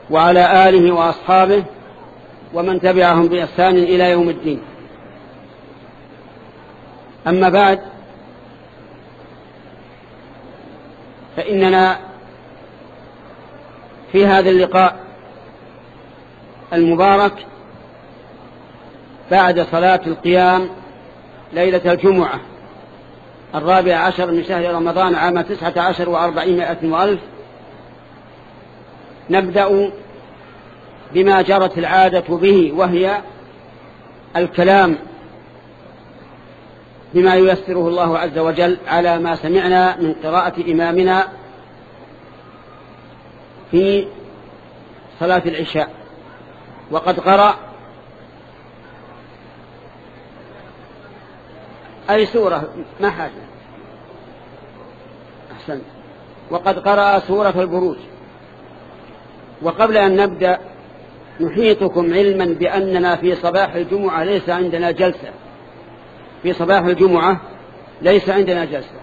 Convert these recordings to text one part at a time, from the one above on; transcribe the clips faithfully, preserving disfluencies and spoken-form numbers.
وعلى آله وأصحابه ومن تبعهم بإحسان إلى يوم الدين. أما بعد، فإننا في هذا اللقاء المبارك بعد صلاة القيام ليلة الجمعة الرابع عشر من شهر رمضان عام تسعة عشر وأربعمائة وألف نبدأ بما جرت العادة به، وهي الكلام بما ييسره الله عز وجل على ما سمعنا من قراءة إمامنا في صلاة العشاء. وقد قرأ أي سورة ما حاجة أحسن وقد قرأ سورة البروج. وقبل أن نبدأ نحيطكم علما بأننا في صباح الجمعة ليس عندنا جلسة في صباح الجمعة ليس عندنا جلسة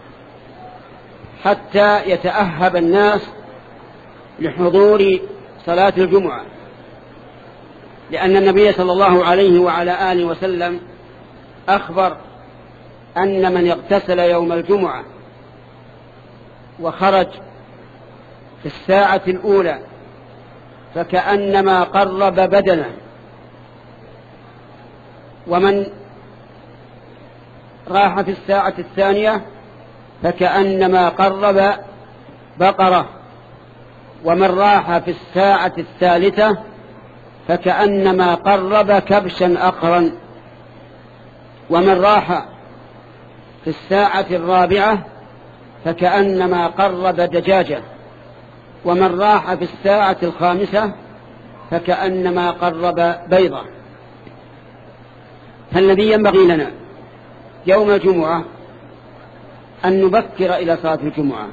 حتى يتأهب الناس لحضور صلاة الجمعة، لأن النبي صلى الله عليه وعلى آله وسلم أخبر أن من اغتسل يوم الجمعة وخرج في الساعة الأولى فكأنما قرب بدنه، ومن راح في الساعة الثانية فكأنما قرب بقرة، ومن راح في الساعة الثالثة فكأنما قرب كبشا أقرا، ومن راح في الساعة الرابعة فكأنما قرب دجاجة، ومن راح في الساعة الخامسة فكأنما قرب بيضة. فالذي ينبغي لنا يوم الجمعة أن نبكر إلى صلاة الجمعة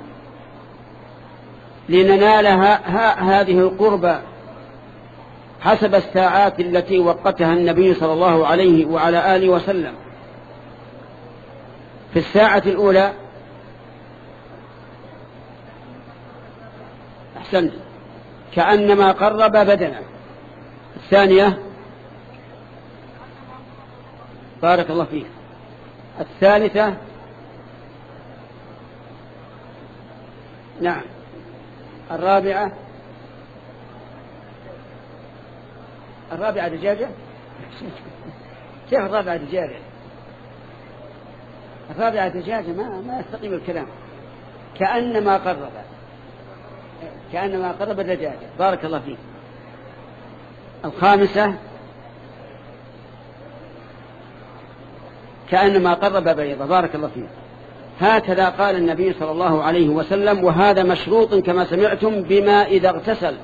لننال هذه القربة حسب الساعات التي وقتها النبي صلى الله عليه وعلى آله وسلم. في الساعة الأولى أحسنت كأنما قرب بدنه، الثانية بارك الله فيك، الثالثة نعم، الرابعة الرابعة دجاجة كيف الرابعة دجاجة؟ الرابعة دجاجة ما ما يستقيم الكلام. كأنما قرب كأنما قرب دجاجة، بارك الله فيك. الخامسة كأنما قرب بيضة، بارك الله فيك. هكذا قال النبي صلى الله عليه وسلم، وهذا مشروط كما سمعتم بما إذا اغتسل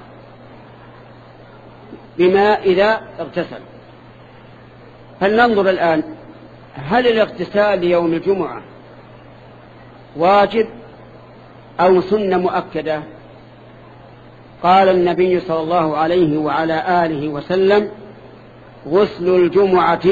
بما إذا اغتسل. فلننظر الآن، هل الاغتسال ليوم الجمعة واجب أو سنة مؤكدة؟ قال النبي صلى الله عليه وعلى آله وسلم: غسل الجمعة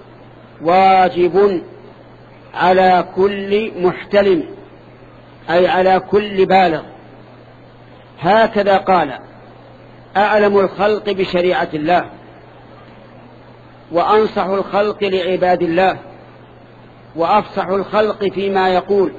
واجب على كل محتلم، أي على كل بالغ. هكذا قال أعلم الخلق بشريعة الله، وأنصح الخلق لعباد الله، وأفصح الخلق فيما يقول،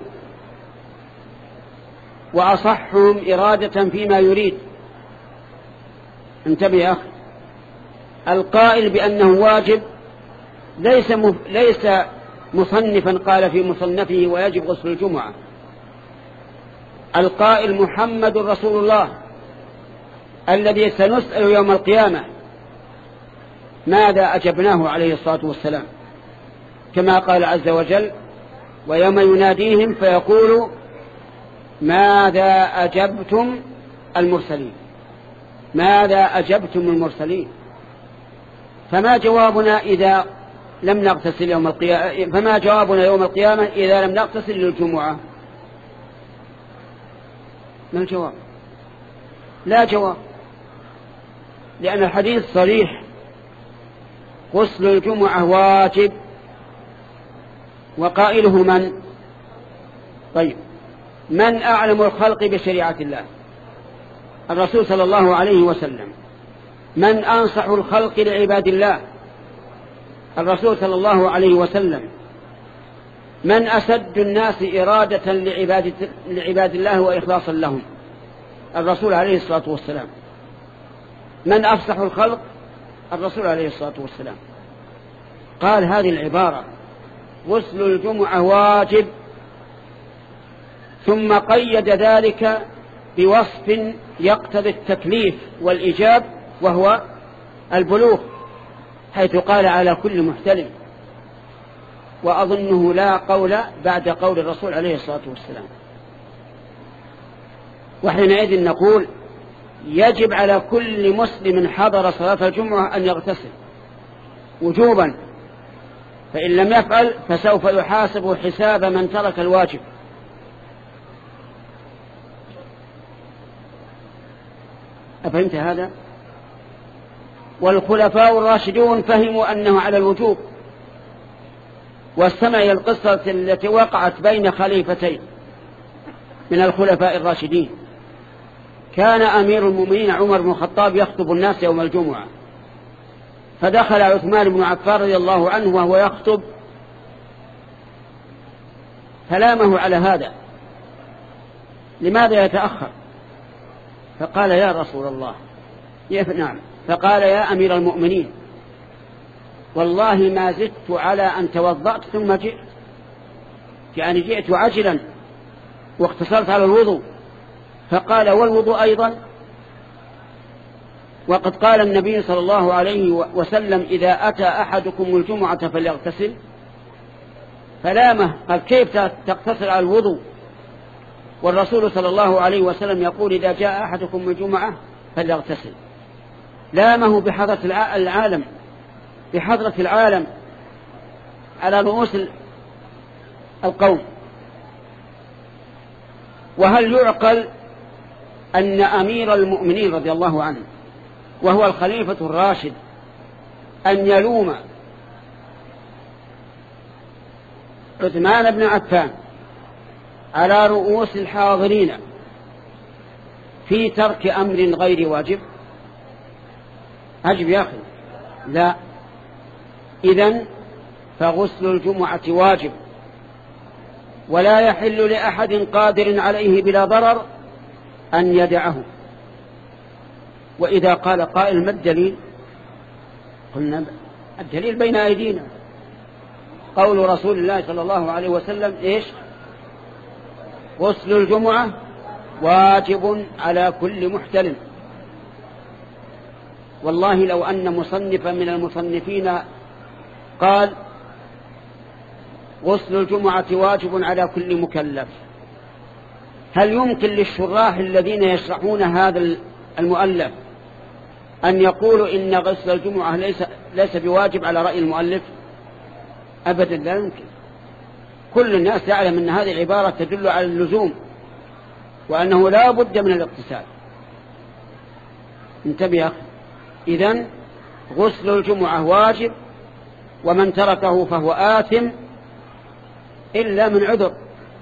وأصحهم إرادة فيما يريد. انتبه يا أخي، القائل بأنه واجب ليس مف... ليس مصنفا قال في مصنفه ويجب غسل الجمعة. القائل محمد رسول الله الذي سنسأل يوم القيامة ماذا أجبناه عليه الصلاة والسلام، كما قال عز وجل: ويوم يناديهم فيقول ماذا أجبتم المرسلين ماذا أجبتم المرسلين. فما جوابنا إذا لم نغتسل يوم القيامة فما جوابنا يوم القيامة إذا لم نغتسل للجمعة؟ ما الجواب؟ لا جواب، لأن الحديث صريح: غسل الجمعة واجب. وقائله من؟ طيب، من أعلم الخلق بشريعة الله؟ الرسول صلى الله عليه وسلم من أنصح الخلق لعباد الله، الرسول صلى الله عليه وسلم من أسد الناس إرادة لعباد, لعباد الله وإخلاصا لهم، الرسول عليه الصلاة والسلام. من أفصح الخلق، الرسول عليه الصلاة والسلام. قال هذه العبارة غسل الجمعة واجب، ثم قيد ذلك بوصف يقتضي التكليف والإيجاب وهو البلوغ، حيث قال على كل محتلم، وأظنه لا قول بعد قول الرسول عليه الصلاة والسلام. وحينئذ نقول يجب على كل مسلم حضر صلاة الجمعة أن يغتسل وجوبا، فإن لم يفعل فسوف يحاسب حساب من ترك الواجب. أفهمت هذا؟ والخلفاء الراشدون فهموا أنه على الوجوب، واستمع إلى القصة التي وقعت بين خليفتين من الخلفاء الراشدين. كان أمير المؤمنين عمر بن الخطاب يخطب الناس يوم الجمعة، فدخل عثمان بن عفان رضي الله عنه وهو يخطب، فلامه على هذا، لماذا يتأخر؟ فقال يا رسول الله، نعم، فقال يا أمير المؤمنين والله ما زدت على أن توضأت ثم جئت، يعني جئت عجلا واقتصرت على الوضوء. فقال والوضوء أيضا؟ وقد قال النبي صلى الله عليه وسلم إذا أتى أحدكم الجمعة فليغتسل. فلامه، قال كيف تقتصر على الوضوء والرسول صلى الله عليه وسلم يقول إذا جاء أحدكم الجمعة فليغتسل؟ لامه بحضرة العالم، بحضرة العالم على رؤوس القوم. وهل يعقل أن أمير المؤمنين رضي الله عنه وهو الخليفة الراشد أن يلوم عثمان بن عفان على رؤوس الحاضرين في ترك أمر غير واجب؟ عجب يا أخي. لا، إذن فغسل الجمعة واجب، ولا يحل لأحد قادر عليه بلا ضرر أن يدعه. وإذا قال قائل ما الدليل؟ قلنا الدليل بين أيدينا، قول رسول الله صلى الله عليه وسلم إيش؟ غسل الجمعة واجب على كل محتلم. والله لو أن مصنفا من المصنفين قال غسل الجمعة واجب على كل مكلف، هل يمكن للشراح الذين يشرحون هذا المؤلف أن يقولوا إن غسل الجمعة ليس, ليس بواجب على رأي المؤلف؟ أبدا لا يمكن. كل الناس يعلم أن هذه العبارة تدل على اللزوم، وأنه لا بد من الاغتسال. انتبه يا أخي. إذن غسل الجمعة واجب، ومن تركه فهو آثم إلا من عذر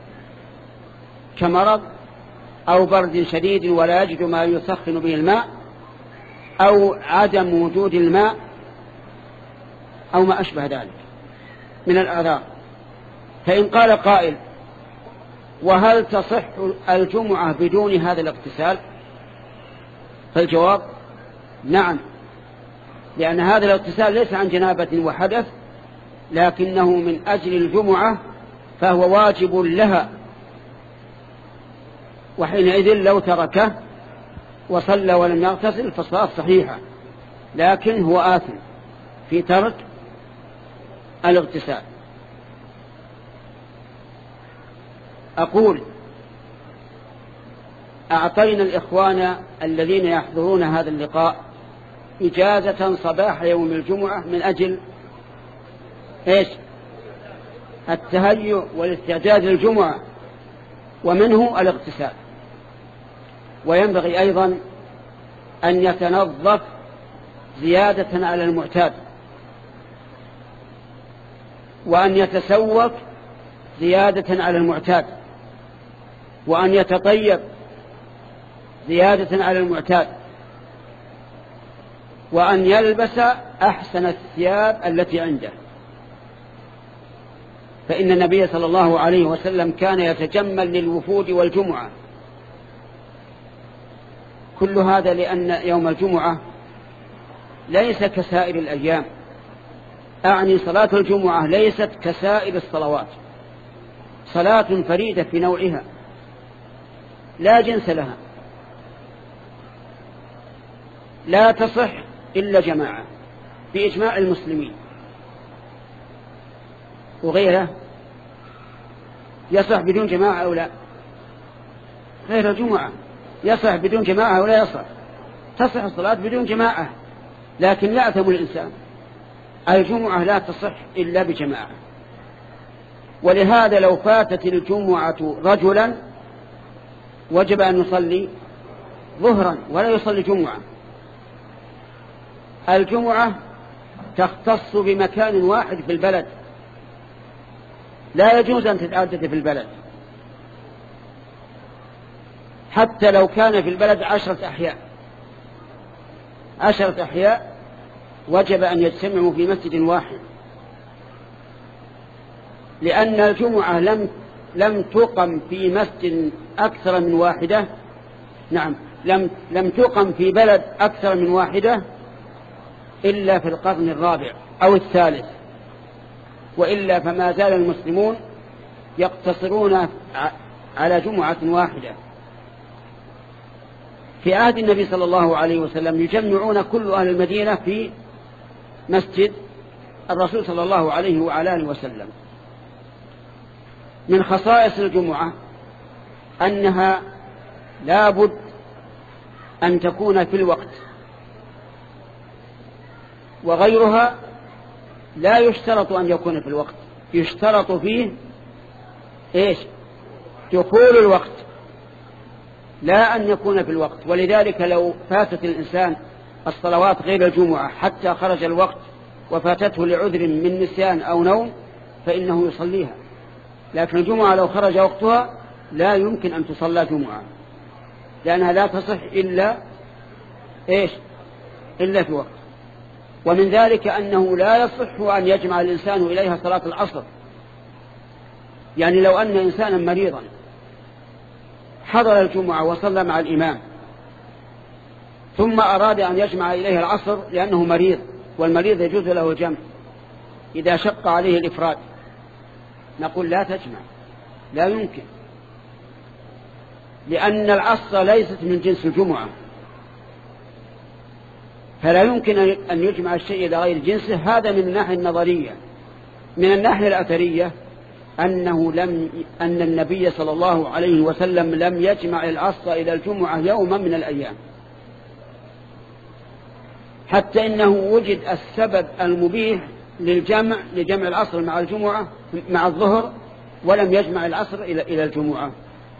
كمرض أو برد شديد ولا يجد ما يسخن به الماء، أو عدم وجود الماء، أو ما أشبه ذلك من الأعذار. فإن قال قائل وهل تصح الجمعة بدون هذا الاغتسال؟ فالجواب نعم، لأن هذا الاغتسال ليس عن جنابة وحدث، لكنه من أجل الجمعة فهو واجب لها، وحينئذ لو تركه وصلى ولم يغتسل فالصلاة صحيحة، لكن هو آثم في ترك الاغتسال. أقول أعطينا الإخوان الذين يحضرون هذا اللقاء إجازة صباح يوم الجمعة من أجل إيش؟ التهيؤ والاستعداد للجمعة، ومنه الاغتسال. وينبغي أيضا أن يتنظف زيادة على المعتاد، وأن يتسوق زيادة على المعتاد، وأن يتطيب زيادة على المعتاد، وأن يلبس أحسن الثياب التي عنده، فإن النبي صلى الله عليه وسلم كان يتجمل للوفود والجمعة. كل هذا لأن يوم الجمعة ليس كسائر الأيام، أعني صلاة الجمعة ليست كسائر الصلوات، صلاة فريدة في نوعها لا جنس لها، لا تصح إلا جماعة بإجماع المسلمين، وغيره يصح بدون جماعة أو لا. غير الجمعة يصح بدون جماعة أو لا يصح، تصح الصلاة بدون جماعة، لكن يأثم الإنسان. الجمعة لا تصح إلا بجماعة، ولهذا لو فاتت الجمعة رجلا وجب أن يصلي ظهرا ولا يصلي جمعة. الجمعة تختص بمكان واحد في البلد، لا يجوز أن تتعدد في البلد، حتى لو كان في البلد عشرة أحياء عشرة أحياء وجب أن يجتمعوا في مسجد واحد، لأن الجمعة لم لم تقم في مسجد أكثر من واحدة، نعم لم لم تقم في بلد أكثر من واحدة إلا في القرن الرابع أو الثالث، وإلا فما زال المسلمون يقتصرون على جمعة واحدة. في عهد النبي صلى الله عليه وسلم يجمعون كل أهل المدينة في مسجد الرسول صلى الله عليه وعلى آله وسلم. من خصائص الجمعة أنها لا بد أن تكون في الوقت، وغيرها لا يشترط أن يكون في الوقت، يشترط فيه إيش؟ دخول الوقت، لا أن يكون في الوقت. ولذلك لو فاتت الإنسان الصلوات غير الجمعة حتى خرج الوقت وفاتته لعذر من نسيان أو نوم فإنه يصليها، لكن الجمعة لو خرج وقتها لا يمكن أن تصلى جمعة، لأنها لا تصح إلا إيش؟ إلا في وقت. ومن ذلك أنه لا يصح أن يجمع الإنسان إليها صلاة العصر، يعني لو أن إنسانا مريضا حضر الجمعة وصلى مع الإمام ثم أراد أن يجمع إليها العصر لأنه مريض، والمريض يجوز له الجمع إذا شق عليه الإفراد، نقول لا تجمع، لا يمكن، لأن العصر ليست من جنس الجمعة، فلا يمكن أن يجمع الشيء إلى غير جنسه. هذا من الناحية النظرية. من الناحية الأثرية أنه لم أن النبي صلى الله عليه وسلم لم يجمع العصر إلى الجمعة يوما من الأيام، حتى إنه وجد السبب المبيح للجمع لجمع العصر مع الجمعة مع الظهر، ولم يجمع العصر إلى إلى الجمعة.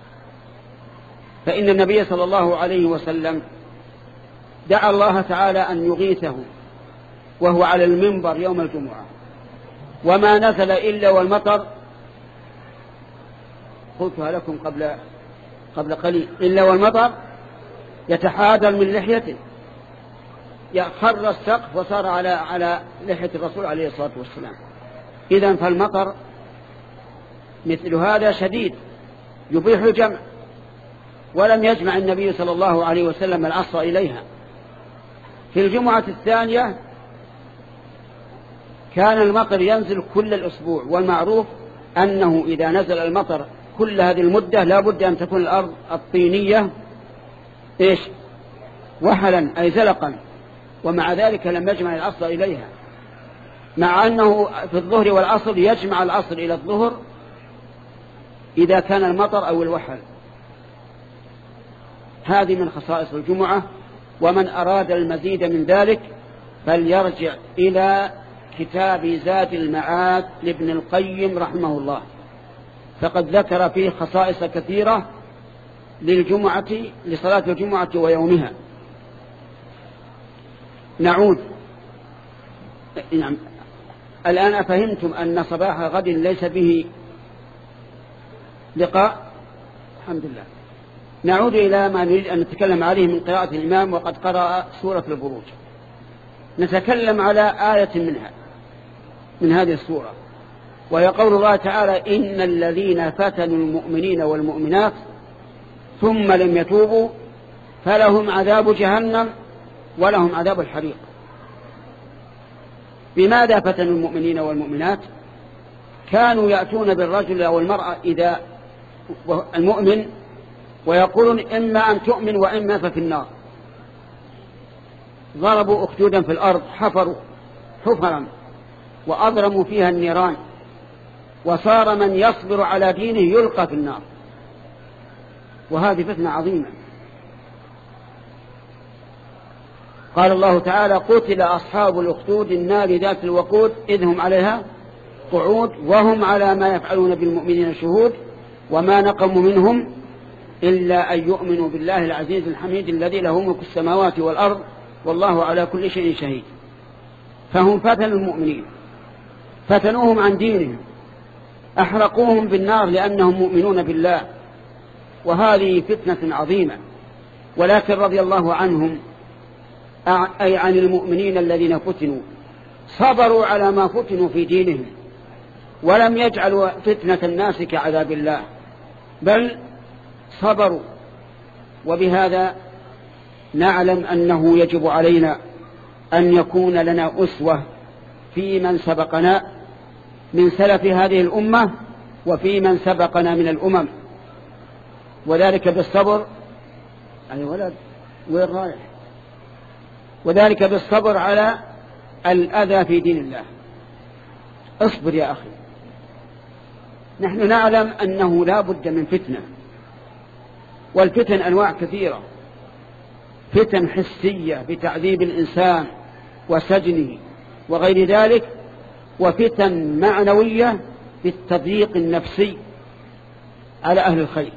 فإن النبي صلى الله عليه وسلم دعا الله تعالى أن يغيثه وهو على المنبر يوم الجمعة، وما نزل إلا والمطر، قلتها لكم قبل قبل قليل، إلا والمطر يتحادر من لحيته، خر السقف وصار على على لحية الرسول عليه الصلاة والسلام. إذن فالمطر مثل هذا شديد يبيح الجمع، ولم يجمع النبي صلى الله عليه وسلم العصر إليها. في الجمعة الثانية كان المطر ينزل كل الأسبوع، والمعروف أنه إذا نزل المطر كل هذه المدة لا بد أن تكون الأرض الطينية إيش؟ وحلا أي زلقا، ومع ذلك لم يجمع العصر إليها، مع أنه في الظهر والعصر يجمع العصر إلى الظهر إذا كان المطر أو الوحل. هذه من خصائص الجمعة. ومن أراد المزيد من ذلك فليرجع إلى كتاب زاد المعاد لابن القيم رحمه الله، فقد ذكر فيه خصائص كثيرة للجمعة لصلاة الجمعة ويومها. نعود. نعم. الآن أفهمتم أن صباح غد ليس به لقاء؟ الحمد لله. نعود إلى ما نريد أن نتكلم عليه من قراءة الإمام، وقد قرأ سورة البروج. نتكلم على آية منها من هذه السورة، وهي قول الله تعالى: إن الذين فتنوا المؤمنين والمؤمنات ثم لم يتوبوا فلهم عذاب جهنم ولهم عذاب الحريق. بماذا فتنوا المؤمنين والمؤمنات؟ كانوا يأتون بالرجل أو المرأة إذا المؤمن ويقولون إما أن تؤمن وإما ففي النار. ضربوا أخدودا في الأرض، حفروا حفرا وأضرموا فيها النيران، وصار من يصبر على دينه يلقى في النار. وهذه فتنة عظيمة. قال الله تعالى: قتل أصحاب الأخدود النار ذات الوقود إذ هم عليها قعود وهم على ما يفعلون بالمؤمنين شهود وما نقموا منهم إلا أن يؤمنوا بالله العزيز الحميد الذي له ملك السماوات والأرض والله على كل شيء شهيد. فهم فتنوا المؤمنين، فتنوهم عن دينهم، أحرقوهم بالنار لأنهم مؤمنون بالله، وهذه فتنة عظيمة. ولكن رضي الله عنهم، أي عن المؤمنين الذين فتنوا، صبروا على ما فتنوا في دينهم، ولم يجعلوا فتنة الناس كعذاب الله، بل صبروا. وبهذا نعلم أنه يجب علينا أن يكون لنا أسوة في من سبقنا من سلف هذه الأمة وفي من سبقنا من الأمم، وذلك بالصبر. أي ولد وين رايح؟ وذلك بالصبر على الأذى في دين الله. اصبر يا أخي. نحن نعلم أنه لا بد من فتنة، والفتن أنواع كثيرة: فتن حسية بتعذيب الإنسان وسجنه وغير ذلك، وفتن معنوية بالتضييق النفسي على أهل الخير،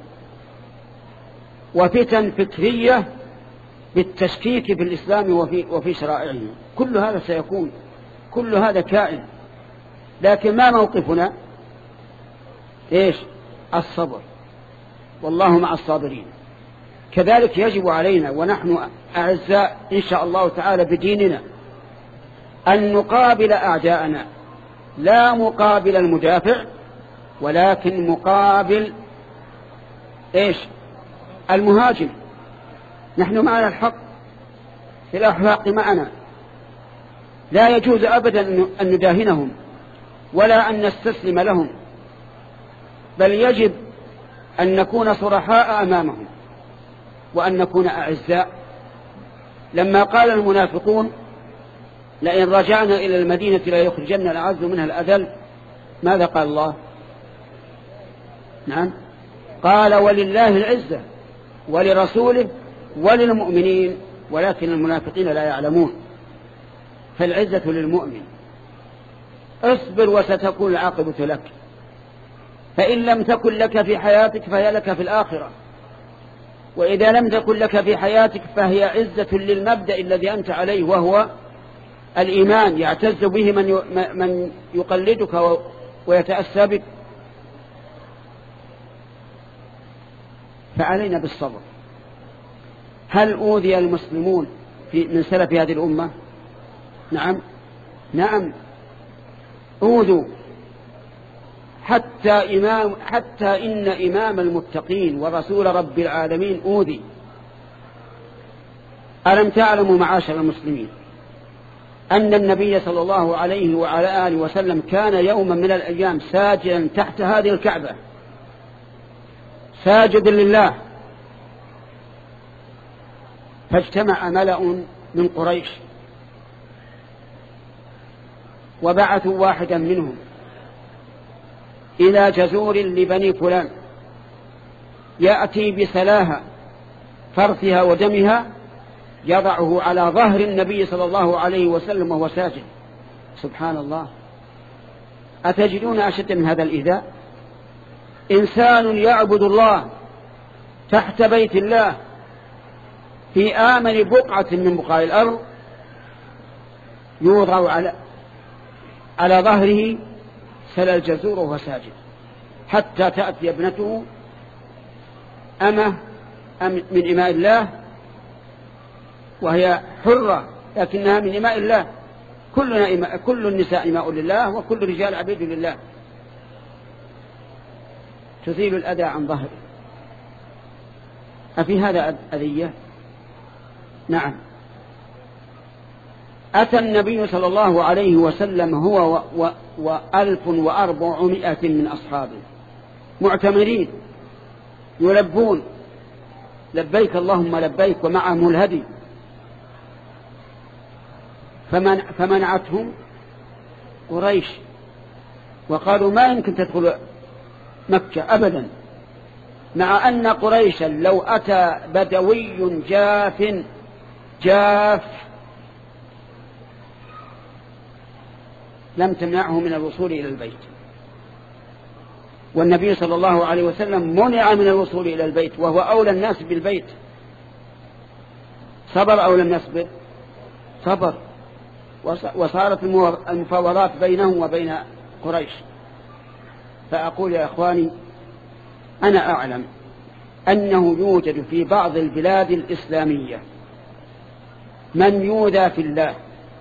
وفتن فكرية بالتشكيك بالإسلام وفي, وفي شرائعه. كل هذا سيكون، كل هذا كائن. لكن ما موقفنا؟ إيش؟ الصبر، والله مع الصابرين. كذلك يجب علينا ونحن أعزاء إن شاء الله تعالى بديننا أن نقابل أعداءنا، لا مقابل المدافع، ولكن مقابل إيش؟ المهاجم. نحن معنا الحق، في الأحواق معنا، لا يجوز أبدا أن نداهنهم ولا أن نستسلم لهم، بل يجب أن نكون صرحاء أمامهم وأن نكون أعزاء. لما قال المنافقون: لئن رجعنا إلى المدينة لا يخرجن الأعز منها الأذل، ماذا قال الله؟ نعم، قال: ولله العزة ولرسوله وللمؤمنين ولكن المنافقين لا يعلمون. فالعزة للمؤمن. اصبر وستكون العاقبة لك، فإن لم تكن لك في حياتك فهي لك في الآخرة، وإذا لم تكن لك في حياتك فهي عزة للمبدأ الذي أنت عليه، وهو الإيمان يعتز به من من يقلدك ويتأسى بك. فعلينا بالصبر. هل أوذي المسلمون في من سلف هذه الأمة؟ نعم نعم أوذوا، حتى إمام حتى إن إمام المتقين ورسول رب العالمين أوذي. ألم تعلموا معاشر المسلمين أن النبي صلى الله عليه وعلى آله وسلم كان يوما من الأيام ساجدا تحت هذه الكعبة، ساجدا لله، فاجتمع ملأ من قريش وبعثوا واحدا منهم إلى جزور لبني فلان يأتي بسلاها فرثها ودمها يضعه على ظهر النبي صلى الله عليه وسلم وهو ساجد. سبحان الله، أتجدون أشد من هذا الإيذاء؟ إنسان يعبد الله تحت بيت الله في آمن بقعة من بقاع الأرض يوضع على على ظهره سلى الجزور وهو ساجد، حتى تأتي ابنته أمه من إماء الله وهي حرة لكنها من إماء الله. كلنا إماء، كل النساء إماء لله وكل الرجال عبيد لله. تزيل الأذى عن ظهره. أفي هذا أذية؟ نعم. أتى النبي صلى الله عليه وسلم هو وألف وأربعمائة من أصحابه معتمرين يلبون لبيك اللهم لبيك ومعهم الهدي، فمن فمنعتهم قريش وقالوا ما يمكن تدخل مكة أبدا، مع أن قريشا لو أتى بدوي جاف جاف لم تمنعه من الوصول إلى البيت، والنبي صلى الله عليه وسلم منع من الوصول إلى البيت وهو أولى الناس بالبيت. صبر أو لم يصبر؟ صبر، وصارت المفاوضات بينهم وبين قريش. فأقول يا أخواني أنا أعلم أنه يوجد في بعض البلاد الإسلامية من يؤذى في الله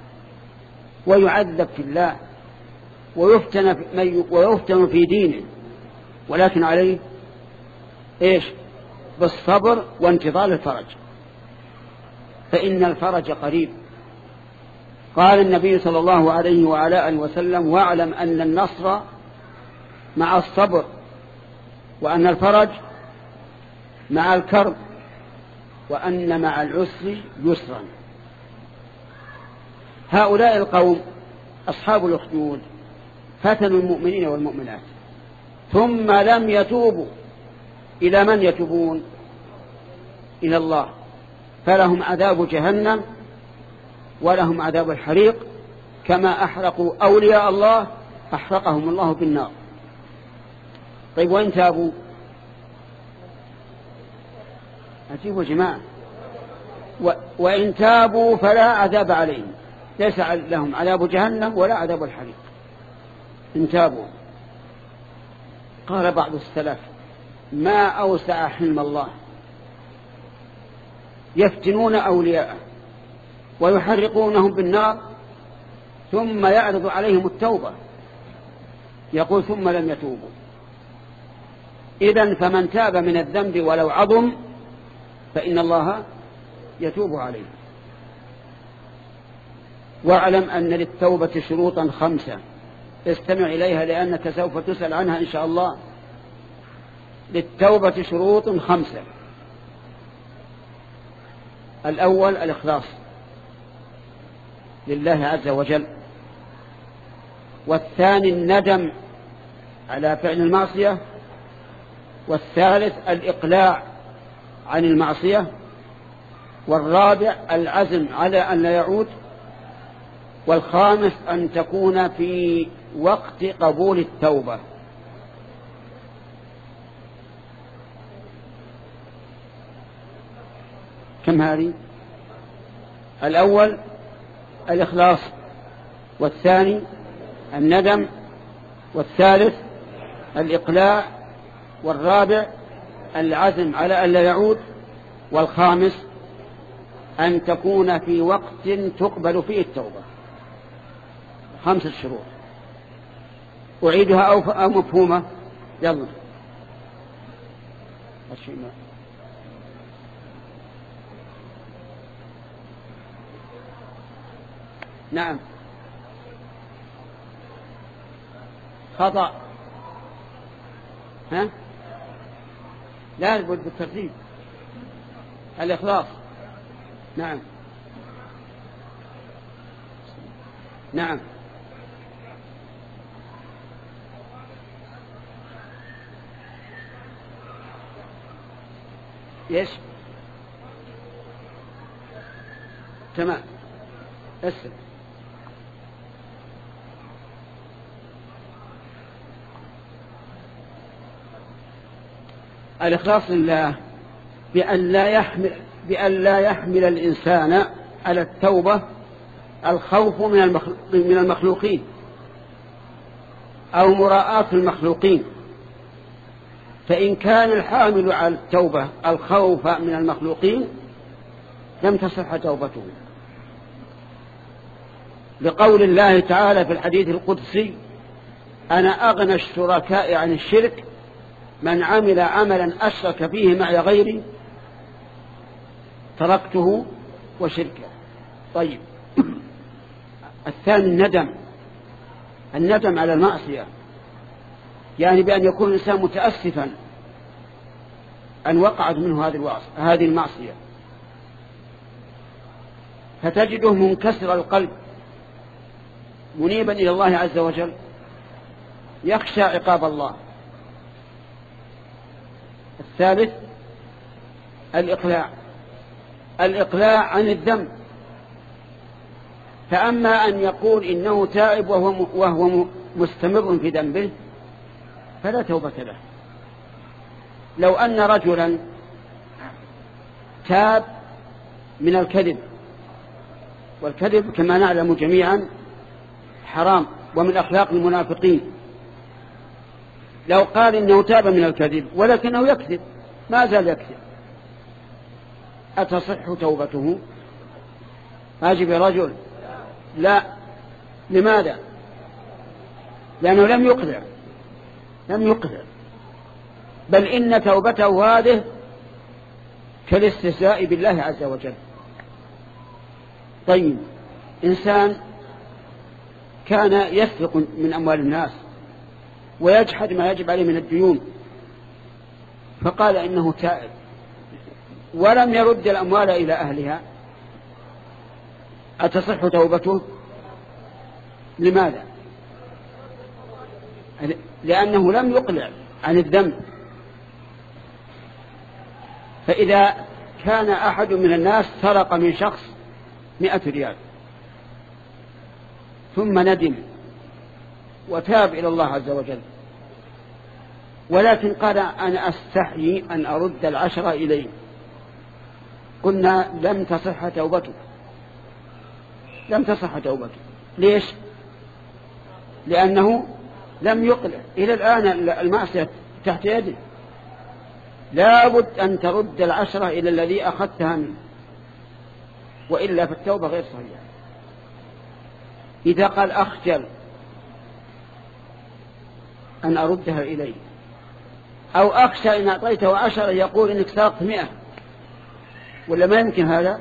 ويعذب في الله ويفتن في, ويفتن في دينه، ولكن عليه إيش؟ بالصبر وانتظار الفرج، فإن الفرج قريب. قال النبي صلى الله عليه وعلى آله وسلم: واعلم أن النصر مع الصبر وأن الفرج مع الكرب وأن مع العسر يسرا. هؤلاء القوم أصحاب الأخدود فتنوا المؤمنين والمؤمنات ثم لم يتوبوا. إلى من يتوبون؟ إلى الله، فلهم عذاب جهنم ولهم عذاب الحريق، كما أحرقوا أولياء الله أحرقهم الله بالنار. طيب وإن تابوا؟ أجيبوا جماعة. وإن تابوا فلا عذاب عليهم، ليس لهم عذاب جهنم ولا عذاب الحريق إن تابوا. قال بعض السلف: ما أوسع حلم الله، يفتنون أولياءه ويحرقونهم بالنار ثم يعرض عليهم التوبة، يقول ثم لم يتوبوا. إذن فمن تاب من الذنب ولو عظم فإن الله يتوب عليه. واعلم أن للتوبة شروطا خمسة، استمع إليها لأنك سوف تسأل عنها إن شاء الله. للتوبة شروط خمسة: الأول الإخلاص لله عز وجل، والثاني الندم على فعل المعصية، والثالث الإقلاع عن المعصية، والرابع العزم على أن لا يعود، والخامس أن تكون في وقت قبول التوبة. كم هذه؟ الأول الإخلاص، والثاني الندم، والثالث الإقلاع، والرابع العزم على أن لا يعود، والخامس أن تكون في وقت تقبل فيه التوبة. خمسة شروط. أعيدها أو مفهومة؟ يلا. نعم. خطأ. ها؟ لا نقول بالترتيب. الإخلاص. نعم نعم. ايش؟ تمام. اسم الإخلاص لله بأن لا يحمل بأن لا يحمل الإنسان على التوبة الخوف من المخلوقين أو مراءاة المخلوقين، فإن كان الحامل على التوبة الخوف من المخلوقين لم تصح توبته، لقول الله تعالى في الحديث القدسي: أنا أغنى الشركاء عن الشرك من عمل عملا أشرك فيه معي غيري تركته وشركه. طيب، الثاني الندم، الندم على المعصية، يعني بأن يكون الإنسان متأسفا أن وقعت منه هذه المعصية، فتجده منكسر القلب منيبا إلى الله عز وجل يخشى عقاب الله. الثالث الإقلاع، الإقلاع عن الذنب. فأما أن يقول إنه تائب وهو, وهو مستمر في ذنبه فلا توبة له. لو أن رجلا تاب من الكذب، والكذب كما نعلم جميعا حرام ومن أخلاق المنافقين، لو قال إنه تاب من الكذب ولكنه يكذب، ما زال يكذب، أتصح توبته؟ أجب يا رجل: لا. لماذا؟ لأنه لم يقلع، لم يقلع، بل إن توبته هذه كالاستهزاء بالله عز وجل. طيب، إنسان كان يسرق من أموال الناس ويجحد ما يجب عليه من الديون، فقال إنه تائب ولم يرد الأموال إلى أهلها، أتصح توبته؟ لماذا؟ لأنه لم يقلع عن الذنب. فإذا كان أحد من الناس سرق من شخص مئة ريال ثم ندم وتاب إلى الله عز وجل، ولكن قال: أنا أستحيي أن أرد العشرة إليه، قلنا لم تصح توبته، لم تصح توبته. ليش؟ لأنه لم يقلع، إلى الآن المعصية تحت يده، لا بد أن ترد العشرة إلى الذي أخذتها منه، وإلا فالتوبة غير صحيحة. إذا قال: أخجل أن أردها إليه، أو أخشى إن أعطيته عشرة يقول إنك سرقت مئة، ولا ما يمكن هذا؟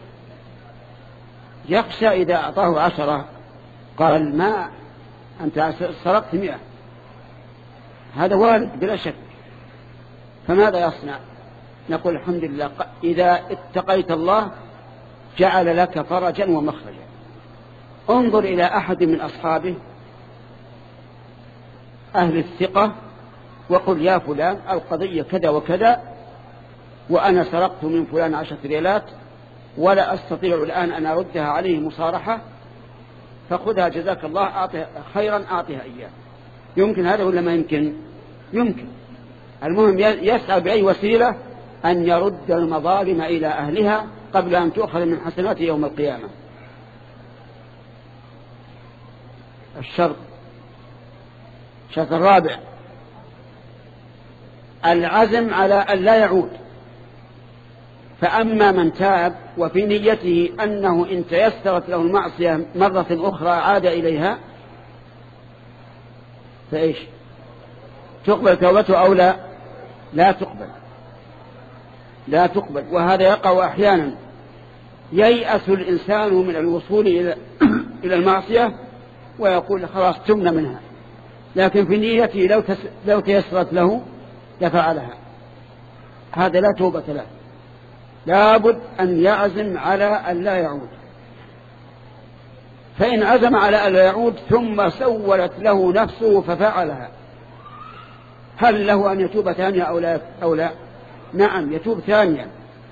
يخشى إذا أعطاه عشرة قال: ما أنت سرقت مئة، هذا وارد بلا شك. فماذا يصنع؟ نقول: الحمد لله، إذا اتقيت الله جعل لك فرجا ومخرجا. انظر إلى أحد من أصحابه أهل الثقة وقل: يا فلان، القضية كذا وكذا، وأنا سرقت من فلان عشرة ريالات ولا أستطيع الآن أن أردها عليه مصارحة، فخذها جزاك الله، أعطيها خيرا، أعطيها إياه. يمكن هذا ولا ما يمكن؟ يمكن. المهم يسعى بأي وسيلة أن يرد المظالم إلى أهلها قبل أن تؤخذ من حسناته يوم القيامة. الشرط الشرط الرابع العزم على أن لا يعود. فأما من تاب وفي نيته أنه إن تيسرت له المعصية مرة أخرى عاد إليها، فإيش؟ تقبل توبته أو لا؟ لا تقبل، لا تقبل. وهذا يقع أحيانا، ييأس الإنسان من الوصول إلى إلى المعصية ويقول: خلاص تمنى منها، لكن في نيته لو لو تيسرت له لفعلها. هذا لا توبة له، لابد أن يعزم على أن لا يعود. فإن عزم على أن لا يعود ثم سولت له نفسه ففعلها، هل له أن يتوب ثانية أو لا؟ أو لا؟ نعم، يتوب ثانية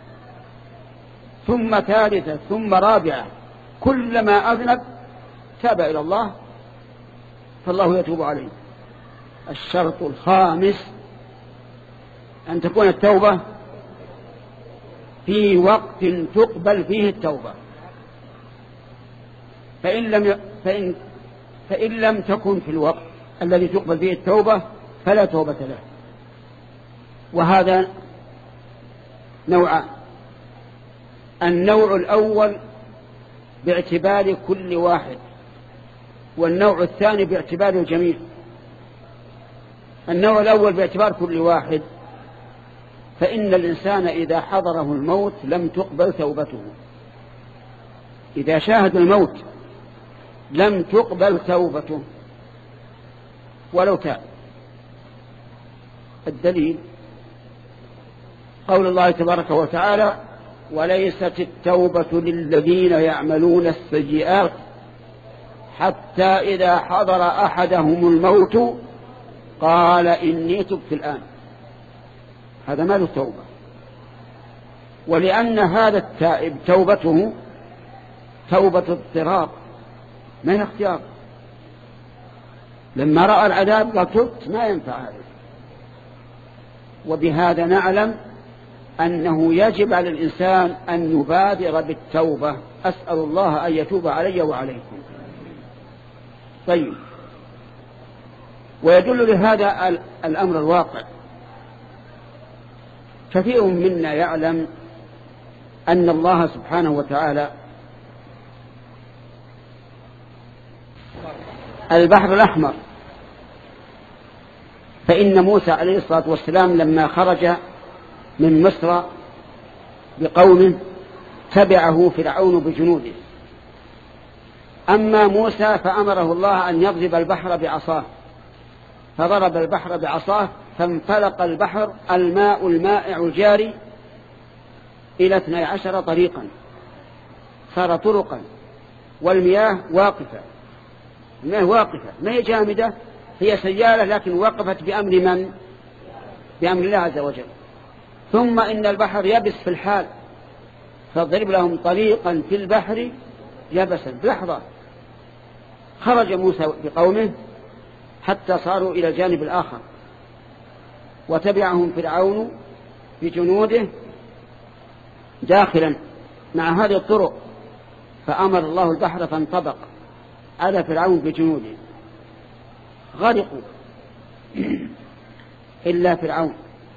ثم ثالثة ثم رابعة، كلما أذنب تاب إلى الله فالله يتوب عليه. الشرط الخامس أن تكون التوبة في وقت تقبل فيه التوبة، فإن لم فإن فإن لم تكن في الوقت الذي تقبل فيه التوبة فلا توبة له. وهذا نوعان: النوع الأول باعتبار كل واحد، والنوع الثاني باعتبار الجميع. النوع الأول باعتبار كل واحد، فإن الإنسان إذا حضره الموت لم تقبل توبته، إذا شاهد الموت لم تقبل توبته ولو تاب. الدليل قول الله تبارك وتعالى: وليست التوبة للذين يعملون السيئات حتى إذا حضر أحدهم الموت قال إني تبت الآن. هذا ما له توبة، ولأن هذا التائب توبته توبة اضطرار ما هي اختيار. لما رأى العذاب قال تبت، ما ينفع هذا. وبهذا نعلم أنه يجب على الإنسان أن يبادر بالتوبة. أسأل الله أن يتوب علي وعليكم. طيب، ويدل لهذا الأمر الواقع. كثير منا يعلم أن الله سبحانه وتعالى البحر الأحمر، فإن موسى عليه الصلاة والسلام لما خرج من مصر بقومه تبعه فرعون بجنوده. أما موسى فأمره الله أن يضرب البحر بعصاه، فضرب البحر بعصاه فانفلق البحر، الماء المائع الجاري إلى اثني عشر طريقا، صار طرقا، والمياه واقفة. المياه واقفة ما هي جامدة، هي سيالة لكن وقفت بأمر من؟ بأمر الله عز وجل. ثم إن البحر يبس في الحال، فاضرب لهم طريقا في البحر يبسا. بلحظة خرج موسى بقومه حتى صاروا إلى الجانب الآخر، وتبعهم فرعون بجنوده داخلا مع هذه الطرق، فأمر الله البحر فانطبق على فرعون بجنوده، غرقوا إلا فرعون.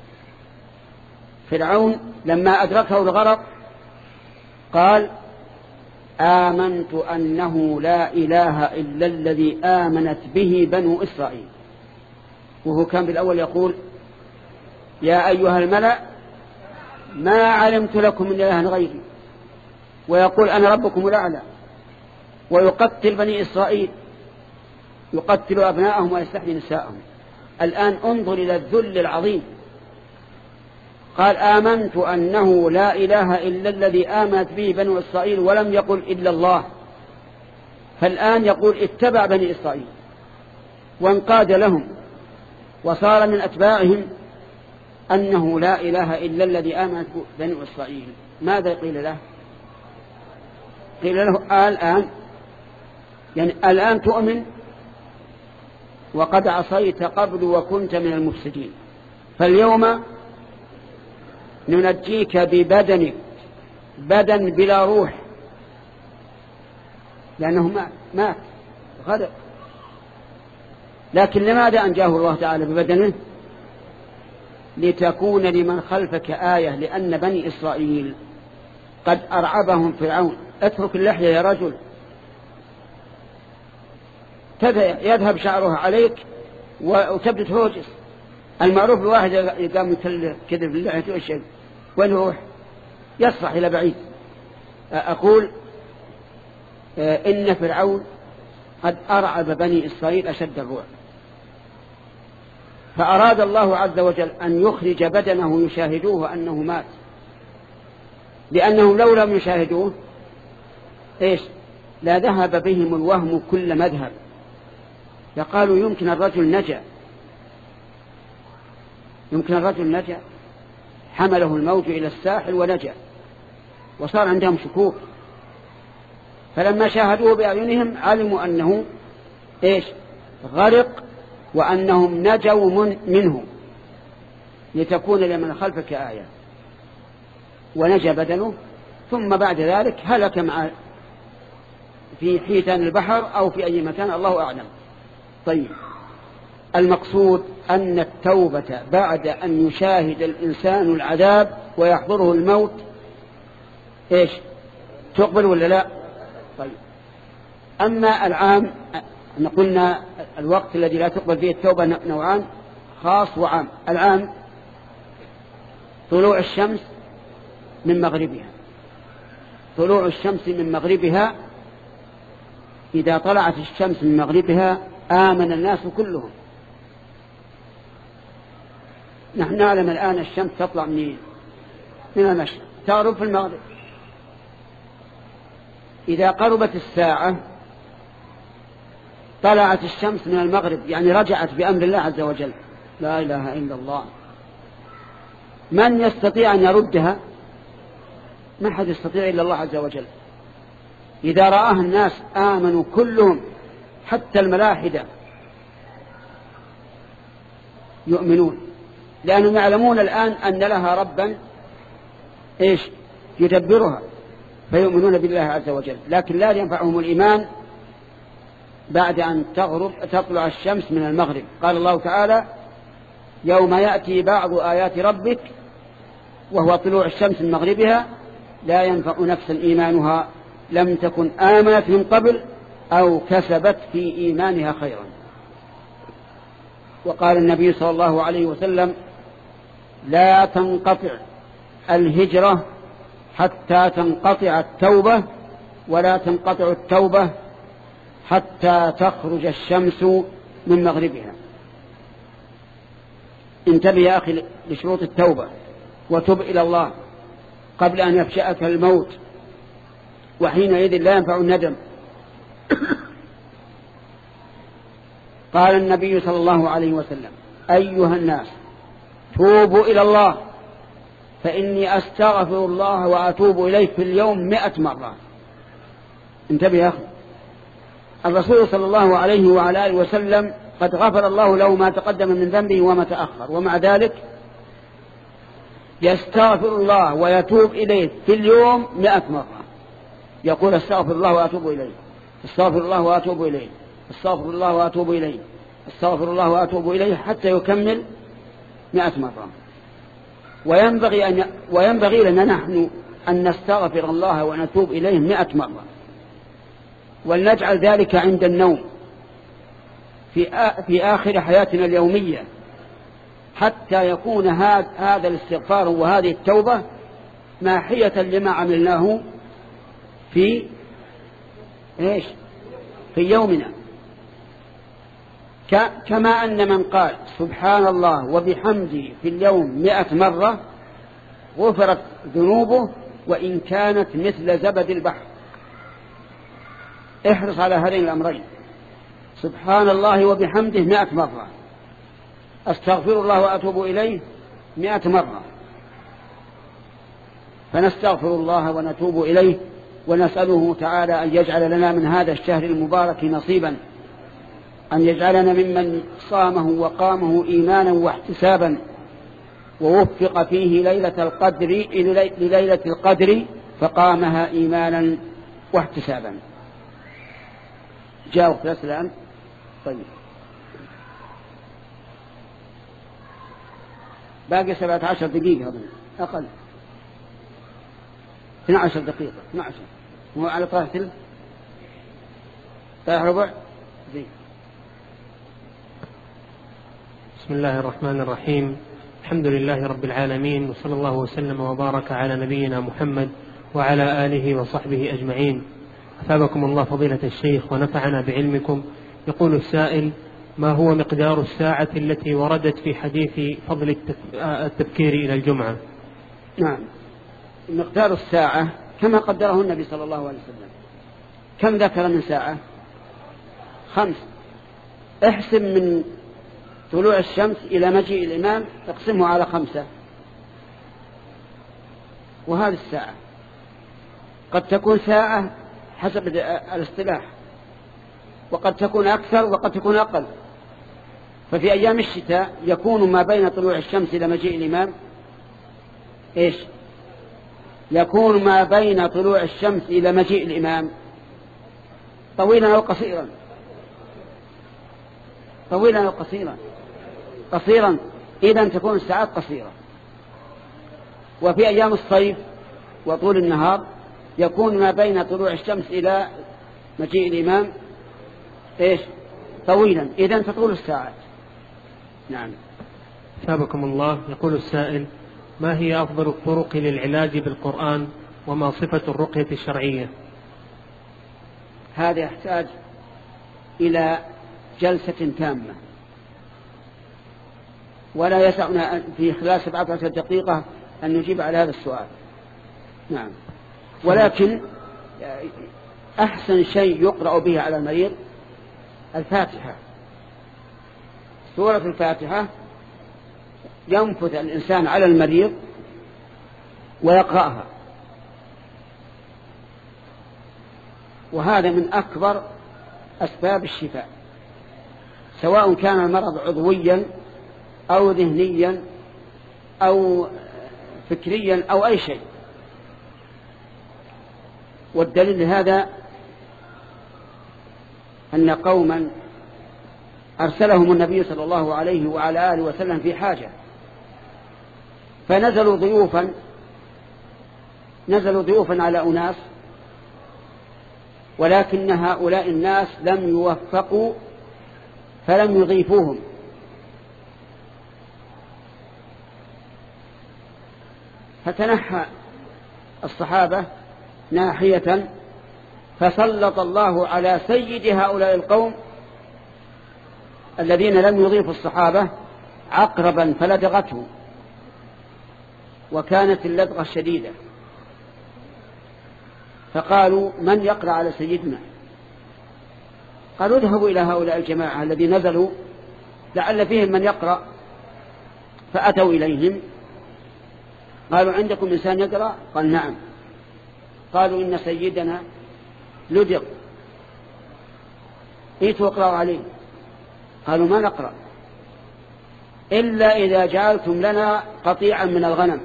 فرعون لما أدركه الغرق قال: آمنت أنه لا إله إلا الذي آمنت به بنو إسرائيل. وهو كان بالأول يقول: يا أيها الملأ ما علمت لكم من إله غيري، ويقول أنا ربكم الأعلى، ويقتل بني إسرائيل، يقتل أبناءهم ويستحيي نساءهم. الآن انظر إلى الذل العظيم. قال: آمنت أنه لا إله إلا الذي آمنت به بنو إسرائيل، ولم يقل إلا الله. فالآن يقول اتبع بني إسرائيل وانقاد لهم وصار من أتباعهم أنه لا إله إلا الذي آمنت بنو إسرائيل. ماذا قيل له؟ قيل له: الآن يعني الآن تؤمن وقد عصيت قبل وكنت من المفسدين، فاليوم ننجيك ببدنك، بدن بلا روح، لأنه مات, مات غرق. لكن لماذا أنجاه الله تعالى ببدنه؟ لتكون لمن خلفك آية، لأن بني إسرائيل قد أرعبهم فرعون: اترك اللحية يا رجل، يذهب شعرها عليك وتبدأ تهوجس. المعروف الواحد يقام كذب باللحية والشيء وين يروح؟ يصرح إلى بعيد. أقول إن فرعون قد أرعب بني إسرائيل أشد الرعب، فأراد الله عز وجل أن يخرج بدنه يشاهدوه أنه مات، لأنهم لو لم يشاهدوه إيش؟ لا ذهب بهم الوهم كل مذهب، فقالوا يمكن الرجل نجا، يمكن الرجل نجا، حمله الموج إلى الساحل ونجا، وصار عندهم شكوك. فلما شاهدوه بأعينهم علموا أنه إيش؟ غرق، وأنهم نجوا من منه، لتكون لمن خلفك آية. ونجا بدنه، ثم بعد ذلك هلك مع في حيتان البحر أو في أي مكان، الله أعلم. طيب، المقصود أن التوبة بعد أن يشاهد الإنسان العذاب ويحضره الموت إيش تقبل ولا لا؟ طيب. أما العام أن قلنا الوقت الذي لا تقبل فيه التوبة نوعان، خاص وعام. العام طلوع الشمس من مغربها، طلوع الشمس من مغربها، إذا طلعت الشمس من مغربها آمن الناس كلهم. نحن نعلم الآن الشمس تطلع من من المشرق تغرب في المغرب. إذا قربت الساعة طلعت الشمس من المغرب، يعني رجعت بأمر الله عز وجل. لا إله إلا الله. من يستطيع أن يردها؟ ما حد يستطيع إلا الله عز وجل. إذا رآها الناس آمنوا كلهم، حتى الملاحدة يؤمنون، لأنهم يعلمون الآن أن لها ربا إيش يدبرها، فيؤمنون بالله عز وجل. لكن لا ينفعهم الإيمان بعد أن تغرب تطلع الشمس من المغرب. قال الله تعالى: يوم يأتي بعض آيات ربك وهو طلوع الشمس من مغربها لا ينفع نفسا إيمانها لم تكن آمنت من قبل أو كسبت في إيمانها خيرا. وقال النبي صلى الله عليه وسلم: لا تنقطع الهجرة حتى تنقطع التوبة، ولا تنقطع التوبة حتى تخرج الشمس من مغربها. انتبه يا أخي لشروط التوبة، وتب إلى الله قبل أن يفشأك الموت، وحينئذ لا ينفع الندم. قال النبي صلى الله عليه وسلم: أيها الناس توبوا إلى الله فإني أستغفر الله وأتوب إليه في اليوم مئة مرة. انتبه يا أخي، الرسول صلى الله عليه وعلى آله وسلم قد غفر الله له ما تقدم من ذنبه وما تأخر، ومع ذلك يستغفر الله ويتوب إليه في اليوم مئة مرة. يقول: استغفر الله وأتوب إليه، استغفر الله وأتوب إليه، استغفر الله وأتوب إليه، استغفر الله وأتوب إليه، حتى يكمل مئة مرة. وينبغي, أن وينبغي لنا نحن أن نستغفر الله ونتوب إليه مئة مرة، ولنجعل ذلك عند النوم في في آخر حياتنا اليومية، حتى يكون هذا الاستغفار وهذه التوبة ماحية لما عملناه في إيش في يومنا. كما أن من قال سبحان الله وبحمده في اليوم مئة مرة غفرت ذنوبه وإن كانت مثل زبد البحر. احرص على هذين الأمرين: سبحان الله وبحمده مئة مرة، أستغفر الله وأتوب إليه مئة مرة. فنستغفر الله ونتوب إليه، ونسأله تعالى أن يجعل لنا من هذا الشهر المبارك نصيبا، أن يجعلنا ممن صامه وقامه إيمانا واحتسابا، ووفق فيه ليلة القدر لليلة القدر فقامها إيمانا واحتسابا. جاء وقت الأسلام. طيب، باقي سبعة عشر دقيقة أظن، أقل اثنى عشر دقيقة، اثنى عشر مو على طرح ثلث، طرح ربع زي. بسم الله الرحمن الرحيم. الحمد لله رب العالمين، وصلى الله وسلم وبارك على نبينا محمد وعلى آله وصحبه أجمعين. أثابكم الله فضيلة الشيخ ونفعنا بعلمكم. يقول السائل: ما هو مقدار الساعة التي وردت في حديث فضل التبكير إلى الجمعة؟ نعم، مقدار الساعة كما قدره النبي صلى الله عليه وسلم. كم ذكر من ساعة؟ خمس. احسب من طلوع الشمس إلى مجيء الإمام، اقسمه على خمسة، وهذه الساعة قد تكون ساعة حسب الاصطلاح، وقد تكون أكثر وقد تكون أقل. ففي أيام الشتاء يكون ما بين طلوع الشمس إلى مجيء الإمام إيش؟ يكون ما بين طلوع الشمس إلى مجيء الإمام طويلا أو قصيرا. طويلا أو قصيرا؟ قصيرا، إذا تكون الساعات قصيرة. وفي أيام الصيف وطول النهار يكون ما بين طلوع الشمس إلى مجيء الإمام إيش؟ طويلا، إذا تطول الساعات. نعم. ثابكم الله. يقول السائل: ما هي أفضل الطرق للعلاج بالقرآن، وما صفة الرقية الشرعية؟ هذا يحتاج إلى جلسة تامة، ولا يسعنا في خلال سبعة عشر دقيقة أن نجيب على هذا السؤال. نعم. ولكن أحسن شيء يقرأ به على المريض الفاتحة، سورة الفاتحة ينفث الإنسان على المريض ويقرأها، وهذا من أكبر أسباب الشفاء، سواء كان المرض عضويا أو ذهنيا أو فكريا أو أي شيء. والدليل لهذا أن قوما أرسلهم النبي صلى الله عليه وعلى آله وسلم في حاجة، فنزلوا ضيوفا نزلوا ضيوفا على أناس، ولكن هؤلاء الناس لم يوفقوا فلم يضيفوهم، فتنحى الصحابة ناحية، فسلط الله على سيد هؤلاء القوم الذين لم يضيفوا الصحابة عقربا فلدغته، وكانت اللدغة شديدة، فقالوا: من يقرأ على سيدنا؟ قالوا: اذهبوا إلى هؤلاء الجماعة الذين نزلوا لعل فيهم من يقرأ. فأتوا إليهم قالوا: عندكم إنسان يقرأ؟ قال: نعم. قالوا: إن سيدنا لدغ، ائتوا اقرأوا عليه. قالوا: ما نقرأ إلا إذا جعلتم لنا قطيعا من الغنم.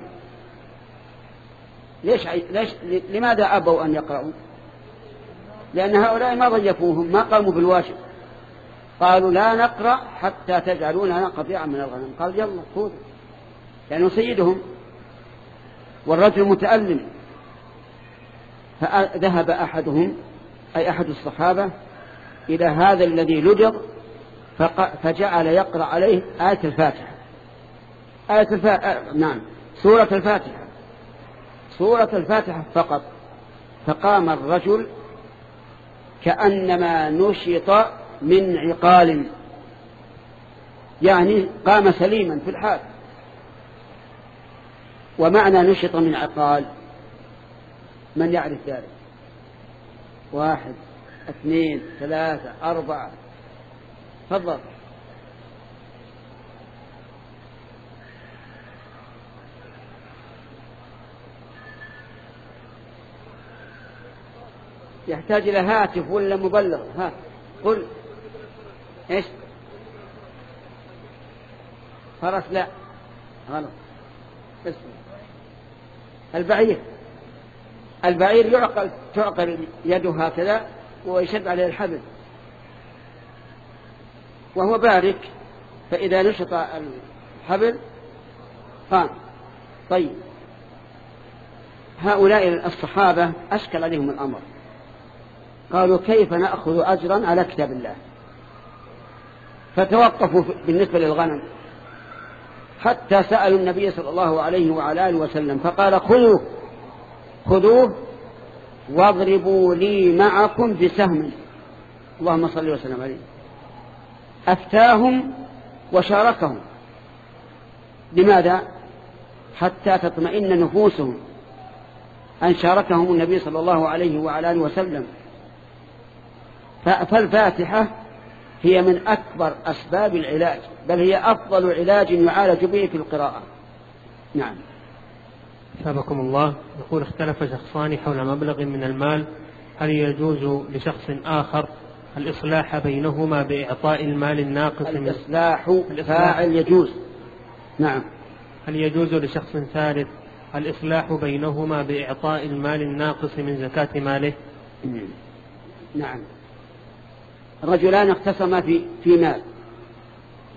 ليش ليش لماذا أبوا أن يقرأوا؟ لأن هؤلاء ما ضيفوهم، ما قاموا بالواجب. قالوا: لا نقرأ حتى تجعلون لنا قطيعا من الغنم. قال: يلا خذوا، لأنه سيدهم والرجل متألم. فذهب أحدهم أي أحد الصحابة إلى هذا الذي لدغ فجعل يقرأ عليه آية الفاتحة آية الفاتحة نعم سورة الفاتحة سورة الفاتحة فقط. فقام الرجل كأنما نشط من عقال، يعني قام سليما في الحال. ومعنى نشط من عقال من يعرف ذلك؟ واحد اثنين ثلاثة أربعة، تفضل. يحتاج إلى هاتف ولا مبلغ؟ ها قل إيش؟ فرس؟ لا غلط. اسم البعير. البعير يعقل تعقل يده هكذا ويشد عليه الحبل وهو بارك، فإذا نشط الحبل قام. طيب، هؤلاء الصحابة أشكل عليهم الأمر، قالوا: كيف نأخذ أجرا على كتاب الله؟ فتوقفوا بالنسبة للغنم حتى سألوا النبي صلى الله عليه وعلى آله وسلم، فقال: خذوه خذوه واضربوا لي معكم بسهم. اللهم صل وسلم عليه. أفتاهم وشاركهم. لماذا؟ حتى تطمئن نفوسهم أن شاركهم النبي صلى الله عليه وعلى آله وسلم. فالفاتحة هي من أكبر أسباب العلاج، بل هي أفضل علاج يعالج به في القراءة. نعم. ثابكم الله. يقول: اختلف شخصان حول مبلغ من المال، هل يجوز لشخص آخر الإصلاح بينهما بإعطاء المال الناقص من الإصلاح فاعل يجوز. نعم. هل يجوز لشخص ثالث الإصلاح بينهما بإعطاء المال الناقص من زكاة ماله؟ نعم. رجلان اختصما في في مال،